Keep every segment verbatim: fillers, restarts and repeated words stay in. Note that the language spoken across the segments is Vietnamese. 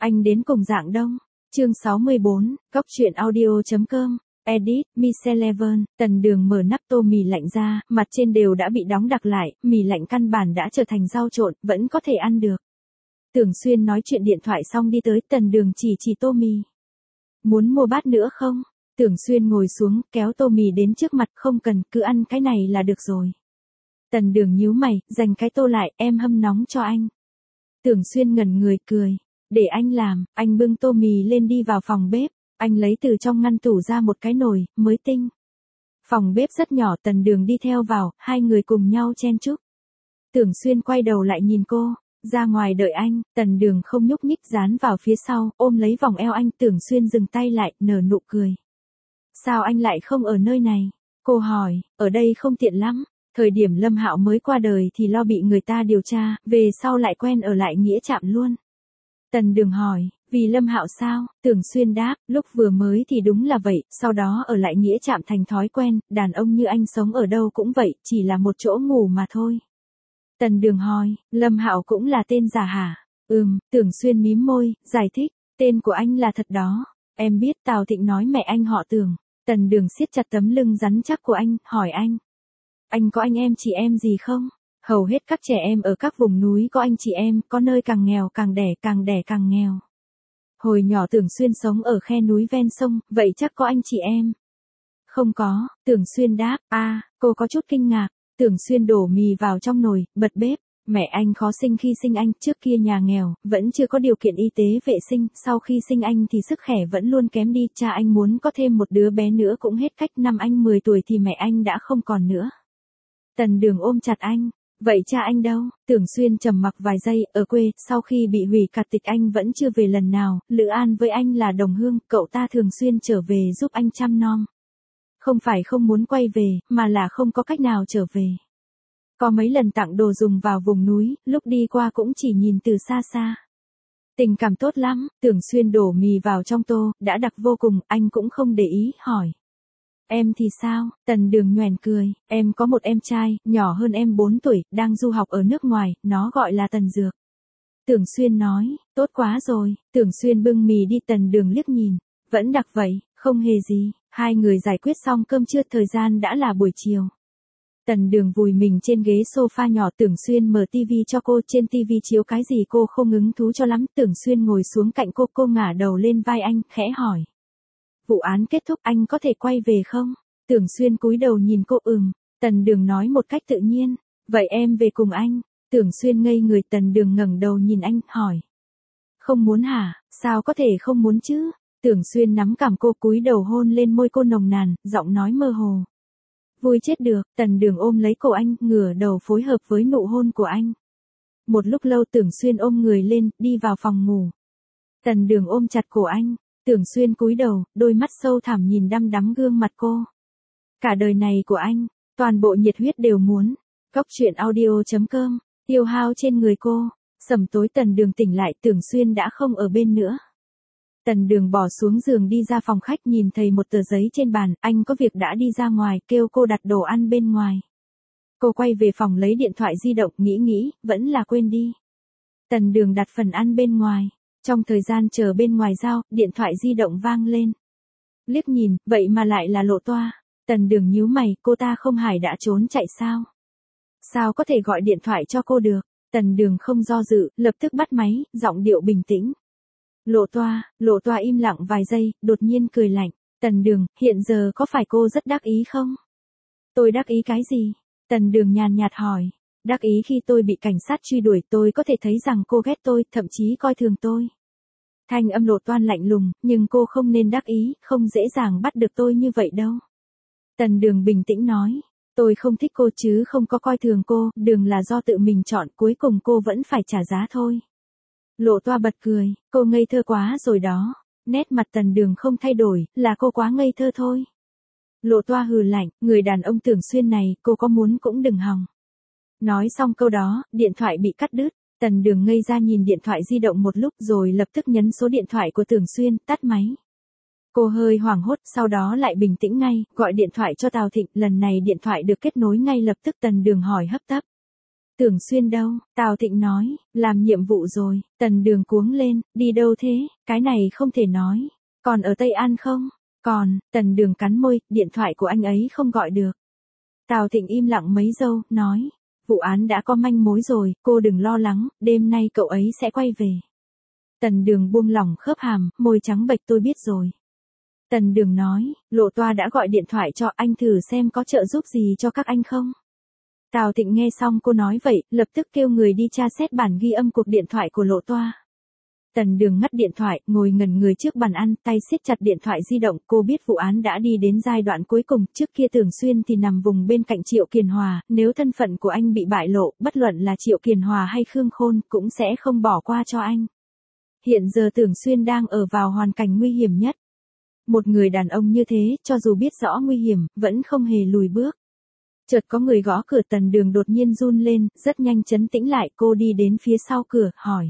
Anh đến cùng Dạng Đông. Chương sáu mươi bốn, Cóc truyện audio.com. Edit, Micheleven. Tần Đường mở nắp tô mì lạnh ra, mặt trên đều đã bị đóng đặc lại, mì lạnh căn bản đã trở thành rau trộn, vẫn có thể ăn được. Tưởng Xuyên nói chuyện điện thoại xong đi tới, Tần Đường chỉ chỉ tô mì. Muốn mua bát nữa không? Tưởng Xuyên ngồi xuống, kéo tô mì đến trước mặt, không cần, cứ ăn cái này là được rồi. Tần Đường nhíu mày, dành cái tô lại, em hâm nóng cho anh. Tưởng Xuyên ngẩn người cười. Để anh làm. Anh bưng tô mì lên đi vào phòng bếp. Anh lấy từ trong ngăn tủ ra một cái nồi, mới tinh. Phòng bếp rất nhỏ, Tần Đường đi theo vào, hai người cùng nhau chen chúc. Tưởng Xuyên quay đầu lại nhìn cô, ra ngoài đợi anh, Tần Đường không nhúc nhích dán vào phía sau, ôm lấy vòng eo anh. Tưởng Xuyên dừng tay lại, nở nụ cười. Sao anh lại không ở nơi này? Cô hỏi, ở đây không tiện lắm. Thời điểm Lâm Hạo mới qua đời thì lo bị người ta điều tra, về sau lại quen ở lại Nghĩa Trạm luôn. Tần Đường hỏi, vì Lâm Hạo sao? Tưởng Xuyên đáp, lúc vừa mới thì đúng là vậy, sau đó ở lại Nghĩa Trạm thành thói quen, đàn ông như anh sống ở đâu cũng vậy, chỉ là một chỗ ngủ mà thôi. Tần Đường hỏi, Lâm Hạo cũng là tên giả hả? Ừm, Tưởng Xuyên mím môi, giải thích, tên của anh là thật đó. Em biết Tào Thịnh nói mẹ anh họ Tưởng. Tần Đường siết chặt tấm lưng rắn chắc của anh, hỏi anh. Anh có anh em chị em gì không? Hầu hết các trẻ em ở các vùng núi có anh chị em, có nơi càng nghèo càng đẻ, càng đẻ càng nghèo. Hồi nhỏ Tưởng Xuyên sống ở khe núi ven sông, vậy chắc có anh chị em. Không có, Tưởng Xuyên đáp, a, à, cô có chút kinh ngạc. Tưởng Xuyên đổ mì vào trong nồi, bật bếp. Mẹ anh khó sinh khi sinh anh, trước kia nhà nghèo, vẫn chưa có điều kiện y tế vệ sinh, sau khi sinh anh thì sức khỏe vẫn luôn kém đi, cha anh muốn có thêm một đứa bé nữa cũng hết cách, năm anh mười tuổi thì mẹ anh đã không còn nữa. Tần Đường ôm chặt anh. Vậy cha anh đâu? Tưởng Xuyên trầm mặc vài giây, ở quê, sau khi bị hủy cạt tịch anh vẫn chưa về lần nào, Lữ An với anh là đồng hương, cậu ta thường xuyên trở về giúp anh chăm nom. Không phải không muốn quay về, mà là không có cách nào trở về. Có mấy lần tặng đồ dùng vào vùng núi, lúc đi qua cũng chỉ nhìn từ xa xa. Tình cảm tốt lắm, Tưởng Xuyên đổ mì vào trong tô, đã đặc vô cùng, anh cũng không để ý, hỏi. Em thì sao? Tần Đường nhoẻn cười, em có một em trai, nhỏ hơn em bốn tuổi, đang du học ở nước ngoài, nó gọi là Tần Dược. Tưởng Xuyên nói, tốt quá rồi. Tưởng Xuyên bưng mì đi, Tần Đường liếc nhìn, vẫn đặc vậy, không hề gì. Hai người giải quyết xong cơm trưa, thời gian đã là buổi chiều. Tần Đường vùi mình trên ghế sofa nhỏ, Tưởng Xuyên mở tivi cho cô, trên tivi chiếu cái gì cô không hứng thú cho lắm. Tưởng Xuyên ngồi xuống cạnh cô, cô ngả đầu lên vai anh, khẽ hỏi. Vụ án kết thúc, anh có thể quay về không? Tưởng Xuyên cúi đầu nhìn cô, ừm. Tần Đường nói một cách tự nhiên, vậy em về cùng anh. Tưởng Xuyên ngây người, Tần Đường ngẩng đầu nhìn anh, hỏi. Không muốn hả? Sao có thể không muốn chứ? Tưởng Xuyên nắm cằm cô, cúi đầu hôn lên môi cô nồng nàn, giọng nói mơ hồ. Vui chết được. Tần Đường ôm lấy cổ anh, ngửa đầu phối hợp với nụ hôn của anh. Một lúc lâu Tưởng Xuyên ôm người lên, đi vào phòng ngủ. Tần Đường ôm chặt cổ anh. Tưởng Xuyên cúi đầu, đôi mắt sâu thẳm nhìn đăm đắm gương mặt cô. Cả đời này của anh, toàn bộ nhiệt huyết đều muốn. Cóc truyện audio.com, tiêu hao trên người cô. Sầm tối Tần Đường tỉnh lại, Tưởng Xuyên đã không ở bên nữa. Tần Đường bỏ xuống giường đi ra phòng khách, nhìn thấy một tờ giấy trên bàn, anh có việc đã đi ra ngoài, kêu cô đặt đồ ăn bên ngoài. Cô quay về phòng lấy điện thoại di động, nghĩ nghĩ, vẫn là quên đi. Tần Đường đặt phần ăn bên ngoài. Trong thời gian chờ bên ngoài giao, điện thoại di động vang lên. Liếc nhìn, vậy mà lại là Lộ Toa. Tần Đường nhíu mày, cô ta không phải đã trốn chạy sao? Sao có thể gọi điện thoại cho cô được? Tần Đường không do dự, lập tức bắt máy, giọng điệu bình tĩnh. Lộ Toa. Lộ Toa im lặng vài giây, đột nhiên cười lạnh. Tần Đường, hiện giờ có phải cô rất đắc ý không? Tôi đắc ý cái gì? Tần Đường nhàn nhạt hỏi. Đắc ý khi tôi bị cảnh sát truy đuổi, tôi có thể thấy rằng cô ghét tôi, thậm chí coi thường tôi. Thanh âm Lộ Toan lạnh lùng, nhưng cô không nên đắc ý, không dễ dàng bắt được tôi như vậy đâu. Tần Đường bình tĩnh nói, tôi không thích cô chứ không có coi thường cô, Đường là do tự mình chọn, cuối cùng cô vẫn phải trả giá thôi. Lộ Toa bật cười, cô ngây thơ quá rồi đó. Nét mặt Tần Đường không thay đổi, là cô quá ngây thơ thôi. Lộ Toa hừ lạnh, người đàn ông Tưởng Xuyên này, cô có muốn cũng đừng hòng. Nói xong câu đó, điện thoại bị cắt đứt. Tần Đường ngây ra nhìn điện thoại di động một lúc rồi lập tức nhấn số điện thoại của Tưởng Xuyên, tắt máy. Cô hơi hoảng hốt, sau đó lại bình tĩnh ngay, gọi điện thoại cho Tào Thịnh, lần này điện thoại được kết nối ngay lập tức. Tần Đường hỏi hấp tấp. Tưởng Xuyên đâu? Tào Thịnh nói, làm nhiệm vụ rồi. Tần Đường cuống lên, đi đâu thế? Cái này không thể nói. Còn ở Tây An không? Còn, Tần Đường cắn môi, điện thoại của anh ấy không gọi được. Tào Thịnh im lặng mấy giây, nói, vụ án đã có manh mối rồi, cô đừng lo lắng, đêm nay cậu ấy sẽ quay về. Tần Đường buông lỏng khớp hàm, môi trắng bệch, tôi biết rồi. Tần Đường nói, Lộ Toa đã gọi điện thoại cho anh, thử xem có trợ giúp gì cho các anh không. Tào Thịnh nghe xong cô nói vậy, lập tức kêu người đi tra xét bản ghi âm cuộc điện thoại của Lộ Toa. Tần Đường ngắt điện thoại, ngồi ngẩn người trước bàn ăn, tay siết chặt điện thoại di động, cô biết vụ án đã đi đến giai đoạn cuối cùng, trước kia Tưởng Xuyên thì nằm vùng bên cạnh Triệu Kiền Hòa, nếu thân phận của anh bị bại lộ, bất luận là Triệu Kiền Hòa hay Khương Khôn, cũng sẽ không bỏ qua cho anh. Hiện giờ Tưởng Xuyên đang ở vào hoàn cảnh nguy hiểm nhất. Một người đàn ông như thế, cho dù biết rõ nguy hiểm, vẫn không hề lùi bước. Chợt có người gõ cửa, Tần Đường đột nhiên run lên, rất nhanh trấn tĩnh lại, cô đi đến phía sau cửa, hỏi.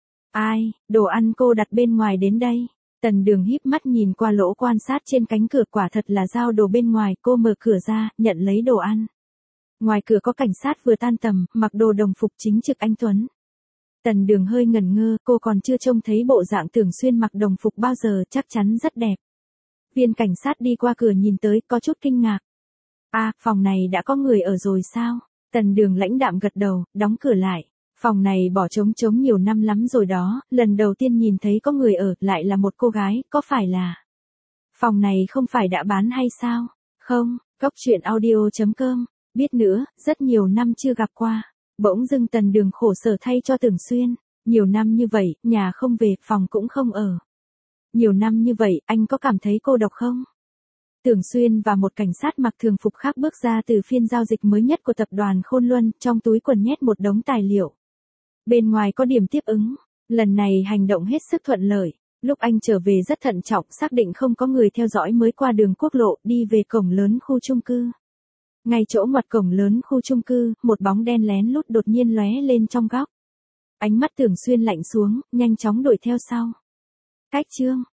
Ai, đồ ăn cô đặt bên ngoài đến đây. Tần Đường híp mắt nhìn qua lỗ quan sát trên cánh cửa, quả thật là giao đồ bên ngoài, cô mở cửa ra, nhận lấy đồ ăn. Ngoài cửa có cảnh sát vừa tan tầm, mặc đồ đồng phục chính trực anh tuấn. Tần Đường hơi ngẩn ngơ, cô còn chưa trông thấy bộ dạng Tưởng Xuyên mặc đồng phục bao giờ, chắc chắn rất đẹp. Viên cảnh sát đi qua cửa nhìn tới, có chút kinh ngạc. À, phòng này đã có người ở rồi sao? Tần Đường lãnh đạm gật đầu, đóng cửa lại. Phòng này bỏ trống trống nhiều năm lắm rồi đó, lần đầu tiên nhìn thấy có người ở, lại là một cô gái, có phải là... Phòng này không phải đã bán hay sao? Không, Cốc Truyện Audio chấm com, biết nữa, rất nhiều năm chưa gặp qua. Bỗng dưng Tần Đường khổ sở thay cho Tưởng Xuyên, nhiều năm như vậy, nhà không về, phòng cũng không ở. Nhiều năm như vậy, anh có cảm thấy cô độc không? Tưởng Xuyên và một cảnh sát mặc thường phục khác bước ra từ phiên giao dịch mới nhất của tập đoàn Khôn Luân, trong túi quần nhét một đống tài liệu. Bên ngoài có điểm tiếp ứng, lần này hành động hết sức thuận lợi. Lúc anh trở về rất thận trọng, xác định không có người theo dõi mới qua đường quốc lộ, đi về cổng lớn khu chung cư. Ngay chỗ ngoặt cổng lớn khu chung cư, một bóng đen lén lút đột nhiên lóe lên trong góc. Ánh mắt Tưởng Xuyên lạnh xuống, nhanh chóng đuổi theo sau. Cách chương